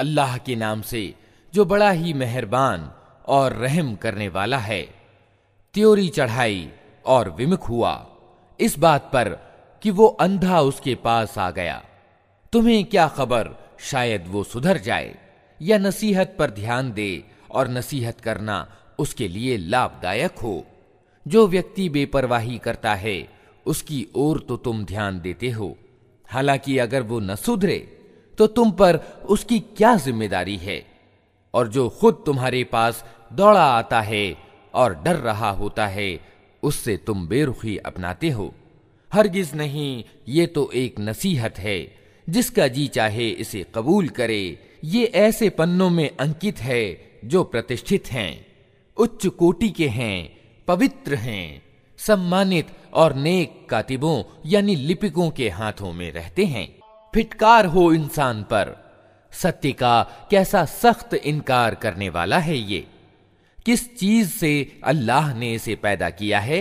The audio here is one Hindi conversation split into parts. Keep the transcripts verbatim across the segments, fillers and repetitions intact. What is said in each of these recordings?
अल्लाह के नाम से जो बड़ा ही मेहरबान और रहम करने वाला है। त्योरी चढ़ाई और विमुख हुआ इस बात पर कि वो अंधा उसके पास आ गया। तुम्हें क्या खबर, शायद वो सुधर जाए या नसीहत पर ध्यान दे और नसीहत करना उसके लिए लाभदायक हो। जो व्यक्ति बेपरवाही करता है उसकी ओर तो तुम ध्यान देते हो, हालांकि अगर वो न सुधरे तो तुम पर उसकी क्या जिम्मेदारी है। और जो खुद तुम्हारे पास दौड़ा आता है और डर रहा होता है उससे तुम बेरुखी अपनाते हो। हरगिज नहीं, ये तो एक नसीहत है, जिसका जी चाहे इसे कबूल करे। ये ऐसे पन्नों में अंकित है जो प्रतिष्ठित हैं, उच्च कोटि के हैं, पवित्र हैं, सम्मानित और नेक कातिबों यानी लिपिकों के हाथों में रहते हैं। फिटकार हो इंसान पर, सत्य का कैसा सख्त इनकार करने वाला है ये। किस चीज से अल्लाह ने इसे पैदा किया है?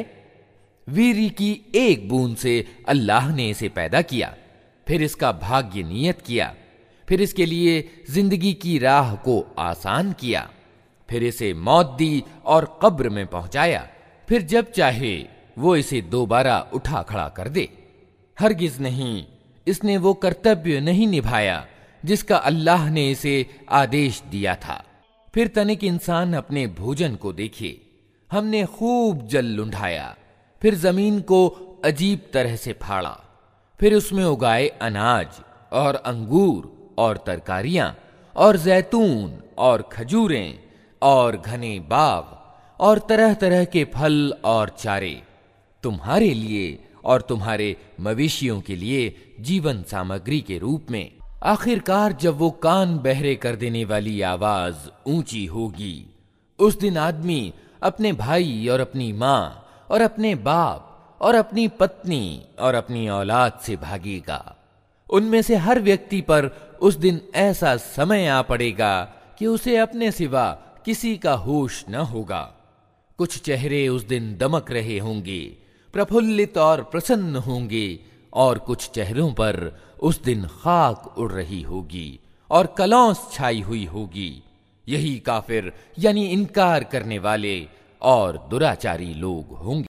वीरी की एक बूंद से अल्लाह ने इसे पैदा किया, फिर इसका भाग्य नियत किया, फिर इसके लिए जिंदगी की राह को आसान किया, फिर इसे मौत दी और कब्र में पहुंचाया, फिर जब चाहे वो इसे दोबारा उठा खड़ा कर दे। हरगिज नहीं, इसने वो कर्तव्य नहीं निभाया जिसका अल्लाह ने इसे आदेश दिया था। फिर तनिक इंसान अपने भोजन को देखे, हमने खूब जल लुंढाया, फिर जमीन को अजीब तरह से फाड़ा, फिर उसमें उगाए अनाज और अंगूर और तरकारियां और जैतून और खजूरें और घने बाग और तरह तरह के फल और चारे, तुम्हारे लिए और तुम्हारे मवेशियों के लिए जीवन सामग्री के रूप में। आखिरकार जब वो कान बहरे कर देने वाली आवाज ऊंची होगी, उस दिन आदमी अपने भाई और अपनी मां और अपने बाप और अपनी पत्नी और अपनी औलाद से भागेगा। उनमें से हर व्यक्ति पर उस दिन ऐसा समय आ पड़ेगा कि उसे अपने सिवा किसी का होश न होगा। कुछ चेहरे उस दिन दमक रहे होंगे, प्रफुल्लित और प्रसन्न होंगे, और कुछ चेहरों पर उस दिन खाक उड़ रही होगी और कलौंस छाई हुई होगी। यही काफिर यानी इनकार करने वाले और दुराचारी लोग होंगे।